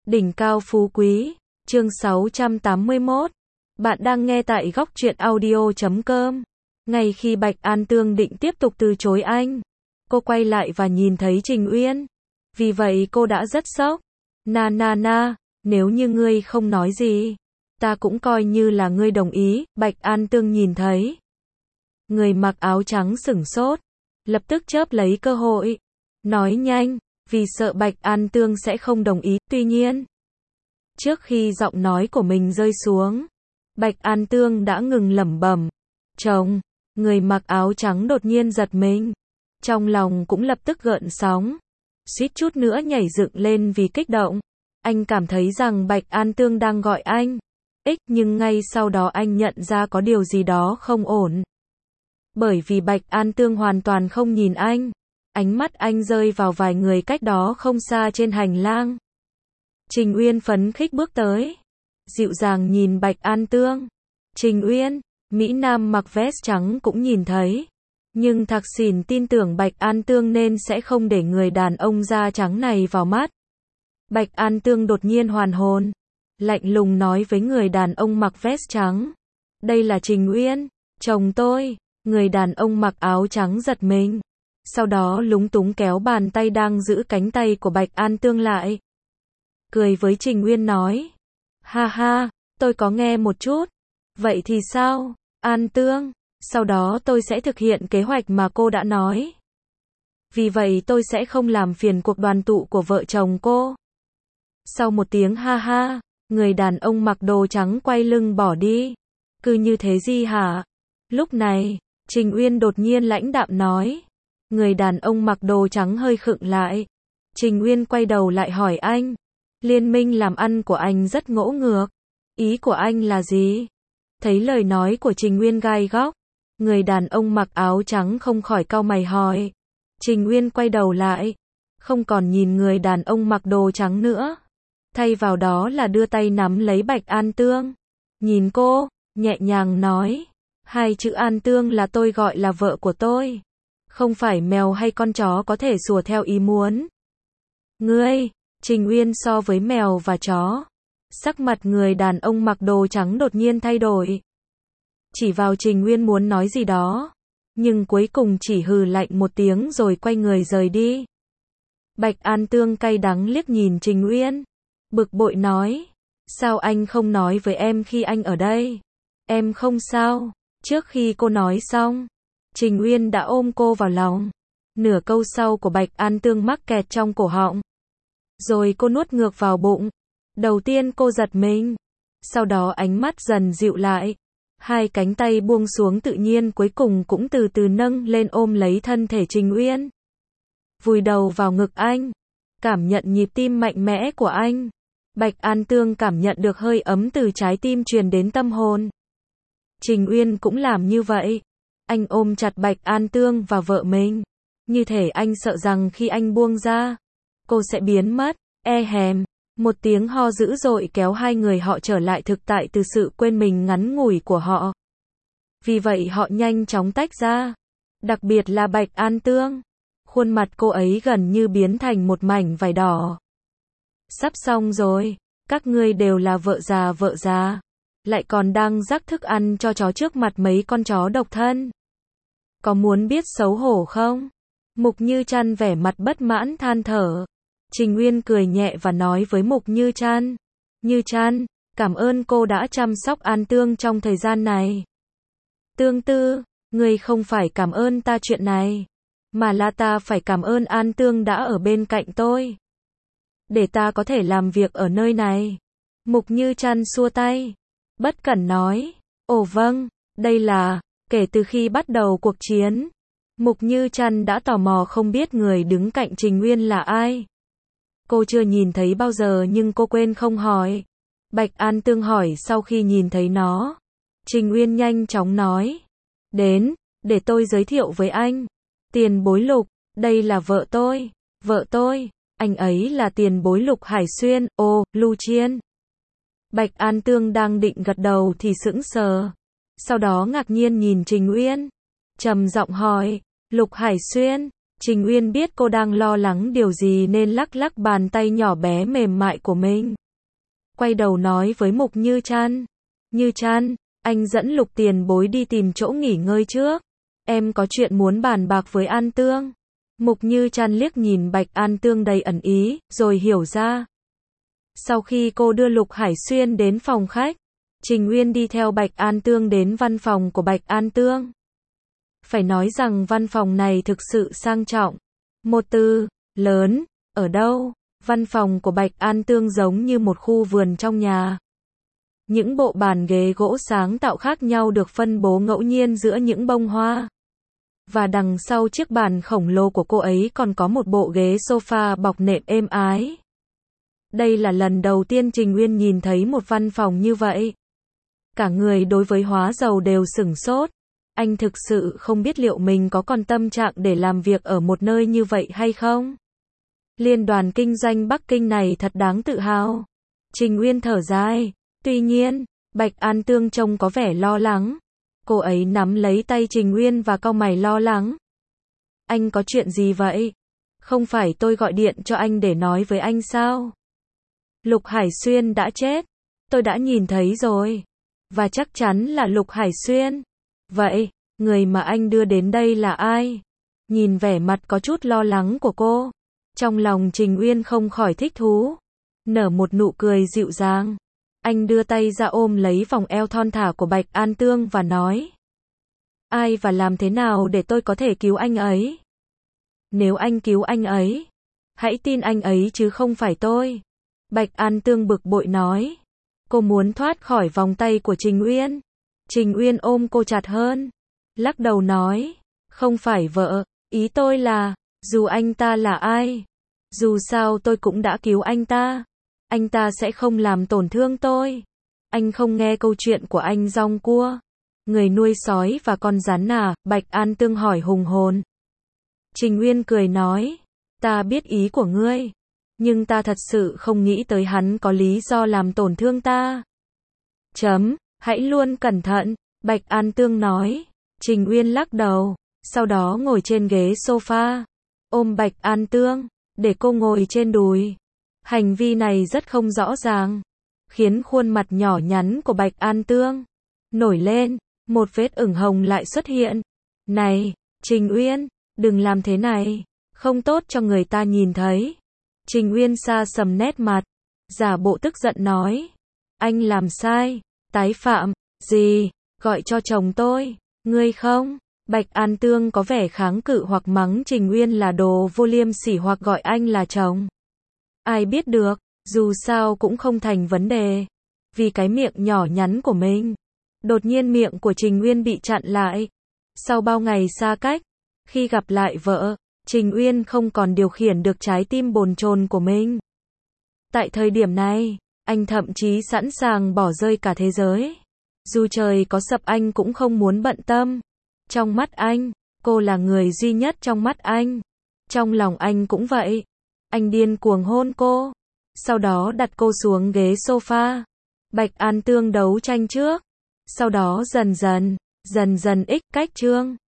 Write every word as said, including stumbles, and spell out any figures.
Đỉnh cao phú quý, chương sáu trăm tám mươi mốt. Bạn đang nghe tại góc truyện audio chấm com. Ngay khi Bạch An Tương định tiếp tục từ chối anh, cô quay lại và nhìn thấy Trình Uyên. Vì vậy cô đã rất sốc. Na na na, nếu như ngươi không nói gì, ta cũng coi như là ngươi đồng ý. Bạch An Tương nhìn thấy người mặc áo trắng sửng sốt, lập tức chớp lấy cơ hội, nói nhanh, vì sợ Bạch An Tương sẽ không đồng ý. Tuy nhiên, trước khi giọng nói của mình rơi xuống, Bạch An Tương đã ngừng lẩm bẩm. Chồng, người mặc áo trắng đột nhiên giật mình. Trong lòng cũng lập tức gợn sóng, suýt chút nữa nhảy dựng lên vì kích động. Anh cảm thấy rằng Bạch An Tương đang gọi anh Ích, nhưng ngay sau đó anh nhận ra có điều gì đó không ổn. Bởi vì Bạch An Tương hoàn toàn không nhìn anh. Ánh mắt anh rơi vào vài người cách đó không xa trên hành lang. Trình Uyên phấn khích bước tới, dịu dàng nhìn Bạch An Tương. Trình Uyên, Mỹ Nam mặc vest trắng cũng nhìn thấy. Nhưng Thạc Sìn tin tưởng Bạch An Tương nên sẽ không để người đàn ông da trắng này vào mắt. Bạch An Tương đột nhiên hoàn hồn, lạnh lùng nói với người đàn ông mặc vest trắng. Đây là Trình Uyên, chồng tôi. Người đàn ông mặc áo trắng giật mình. Sau đó lúng túng kéo bàn tay đang giữ cánh tay của Bạch An Tương lại. Cười với Trình Uyên nói. Ha ha, tôi có nghe một chút. Vậy thì sao, An Tương? Sau đó tôi sẽ thực hiện kế hoạch mà cô đã nói. Vì vậy tôi sẽ không làm phiền cuộc đoàn tụ của vợ chồng cô. Sau một tiếng ha ha, người đàn ông mặc đồ trắng quay lưng bỏ đi. Cứ như thế gì hả? Lúc này, Trình Uyên đột nhiên lãnh đạm nói. Người đàn ông mặc đồ trắng hơi khựng lại. Trình Uyên quay đầu lại hỏi anh. Liên minh làm ăn của anh rất ngỗ ngược. Ý của anh là gì? Thấy lời nói của Trình Uyên gai góc, người đàn ông mặc áo trắng không khỏi cau mày hỏi. Trình Uyên quay đầu lại, không còn nhìn người đàn ông mặc đồ trắng nữa. Thay vào đó là đưa tay nắm lấy Bạch An Tương. Nhìn cô, nhẹ nhàng nói. Hai chữ An Tương là tôi gọi là vợ của tôi. Không phải mèo hay con chó có thể sủa theo ý muốn. Ngươi, Trình Uyên so với mèo và chó. Sắc mặt người đàn ông mặc đồ trắng đột nhiên thay đổi. Chỉ vào Trình Uyên muốn nói gì đó, nhưng cuối cùng chỉ hừ lạnh một tiếng rồi quay người rời đi. Bạch An Tương cay đắng liếc nhìn Trình Uyên, bực bội nói. Sao anh không nói với em khi anh ở đây? Em không sao. Trước khi cô nói xong, Trình Uyên đã ôm cô vào lòng. Nửa câu sau của Bạch An Tương mắc kẹt trong cổ họng. Rồi cô nuốt ngược vào bụng. Đầu tiên cô giật mình. Sau đó ánh mắt dần dịu lại. Hai cánh tay buông xuống tự nhiên cuối cùng cũng từ từ nâng lên ôm lấy thân thể Trình Uyên. Vùi đầu vào ngực anh. Cảm nhận nhịp tim mạnh mẽ của anh. Bạch An Tương cảm nhận được hơi ấm từ trái tim truyền đến tâm hồn. Trình Uyên cũng làm như vậy. Anh ôm chặt Bạch An Tương và vợ mình. Như thể anh sợ rằng khi anh buông ra, cô sẽ biến mất. E hèm. Một tiếng ho dữ dội kéo hai người họ trở lại thực tại từ sự quên mình ngắn ngủi của họ. Vì vậy họ nhanh chóng tách ra. Đặc biệt là Bạch An Tương. Khuôn mặt cô ấy gần như biến thành một mảnh vải đỏ. Sắp xong rồi. Các ngươi đều là vợ già vợ già. Lại còn đang rắc thức ăn cho chó trước mặt mấy con chó độc thân. Có muốn biết xấu hổ không? Mục Như Trăn vẻ mặt bất mãn than thở. Trình Uyên cười nhẹ và nói với Mục Như Trăn. Như Trăn, cảm ơn cô đã chăm sóc An Tương trong thời gian này. Tương Tư, ngươi không phải cảm ơn ta chuyện này, mà là ta phải cảm ơn An Tương đã ở bên cạnh tôi. Để ta có thể làm việc ở nơi này. Mục Như Trăn xua tay. Bất cẩn nói. Ồ vâng, đây là, kể từ khi bắt đầu cuộc chiến, Mục Như Trăn đã tò mò không biết người đứng cạnh Trình Uyên là ai. Cô chưa nhìn thấy bao giờ nhưng cô quên không hỏi. Bạch An Tương hỏi sau khi nhìn thấy nó. Trình Uyên nhanh chóng nói. Đến, để tôi giới thiệu với anh. Tiền bối Lục, đây là vợ tôi. Vợ tôi, anh ấy là tiền bối Lục Hải Xuyên. Ồ, Lưu Chiên. Bạch An Tương đang định gật đầu thì sững sờ. Sau đó ngạc nhiên nhìn Trình Uyên. Trầm giọng hỏi. Lục Hải Xuyên, Trình Uyên biết cô đang lo lắng điều gì nên lắc lắc bàn tay nhỏ bé mềm mại của mình. Quay đầu nói với Mục Như Trăn. Như Trăn, anh dẫn Lục tiền bối đi tìm chỗ nghỉ ngơi trước. Em có chuyện muốn bàn bạc với An Tương. Mục Như Trăn liếc nhìn Bạch An Tương đầy ẩn ý, rồi hiểu ra. Sau khi cô đưa Lục Hải Xuyên đến phòng khách, Trình Uyên đi theo Bạch An Tương đến văn phòng của Bạch An Tương. Phải nói rằng văn phòng này thực sự sang trọng. Một từ, lớn, ở đâu? Văn phòng của Bạch An Tương giống như một khu vườn trong nhà. Những bộ bàn ghế gỗ sáng tạo khác nhau được phân bố ngẫu nhiên giữa những bông hoa. Và đằng sau chiếc bàn khổng lồ của cô ấy còn có một bộ ghế sofa bọc nệm êm ái. Đây là lần đầu tiên Trình Uyên nhìn thấy một văn phòng như vậy. Cả người đối với hóa dầu đều sửng sốt. Anh thực sự không biết liệu mình có còn tâm trạng để làm việc ở một nơi như vậy hay không. Liên đoàn kinh doanh Bắc Kinh này thật đáng tự hào. Trình Uyên thở dài. Tuy nhiên, Bạch An Tương trông có vẻ lo lắng. Cô ấy nắm lấy tay Trình Uyên và cau mày lo lắng. Anh có chuyện gì vậy? Không phải tôi gọi điện cho anh để nói với anh sao? Lục Hải Xuyên đã chết. Tôi đã nhìn thấy rồi. Và chắc chắn là Lục Hải Xuyên. Vậy, người mà anh đưa đến đây là ai? Nhìn vẻ mặt có chút lo lắng của cô, trong lòng Trình Uyên không khỏi thích thú. Nở một nụ cười dịu dàng. Anh đưa tay ra ôm lấy vòng eo thon thả của Bạch An Tương và nói. Ai và làm thế nào để tôi có thể cứu anh ấy? Nếu anh cứu anh ấy, hãy tin anh ấy chứ không phải tôi. Bạch An Tương bực bội nói. Cô muốn thoát khỏi vòng tay của Trình Uyên. Trình Uyên ôm cô chặt hơn. Lắc đầu nói. Không phải vợ, ý tôi là, dù anh ta là ai, dù sao tôi cũng đã cứu anh ta. Anh ta sẽ không làm tổn thương tôi. Anh không nghe câu chuyện của anh Rong Cua, người nuôi sói và con rắn à? Bạch An Tương hỏi hùng hồn. Trình Uyên cười nói. Ta biết ý của ngươi, nhưng ta thật sự không nghĩ tới hắn có lý do làm tổn thương ta. Chấm, hãy luôn cẩn thận, Bạch An Tương nói. Trình Uyên lắc đầu, sau đó ngồi trên ghế sofa, ôm Bạch An Tương, để cô ngồi trên đùi. Hành vi này rất không rõ ràng, khiến khuôn mặt nhỏ nhắn của Bạch An Tương nổi lên, một vết ửng hồng lại xuất hiện. Này, Trình Uyên, đừng làm thế này, không tốt cho người ta nhìn thấy. Trình Uyên sa sầm nét mặt, giả bộ tức giận nói. Anh làm sai, tái phạm, gì, gọi cho chồng tôi, ngươi không? Bạch An Tương có vẻ kháng cự hoặc mắng Trình Uyên là đồ vô liêm sỉ hoặc gọi anh là chồng. Ai biết được, dù sao cũng không thành vấn đề. Vì cái miệng nhỏ nhắn của mình. Đột nhiên miệng của Trình Uyên bị chặn lại. Sau bao ngày xa cách, khi gặp lại vợ, Trình Uyên không còn điều khiển được trái tim bồn chồn của mình. Tại thời điểm này, anh thậm chí sẵn sàng bỏ rơi cả thế giới. Dù trời có sập anh cũng không muốn bận tâm. Trong mắt anh, cô là người duy nhất trong mắt anh. Trong lòng anh cũng vậy. Anh điên cuồng hôn cô. Sau đó đặt cô xuống ghế sofa. Bạch An Tương đấu tranh trước. Sau đó dần dần, dần dần ích cách trương.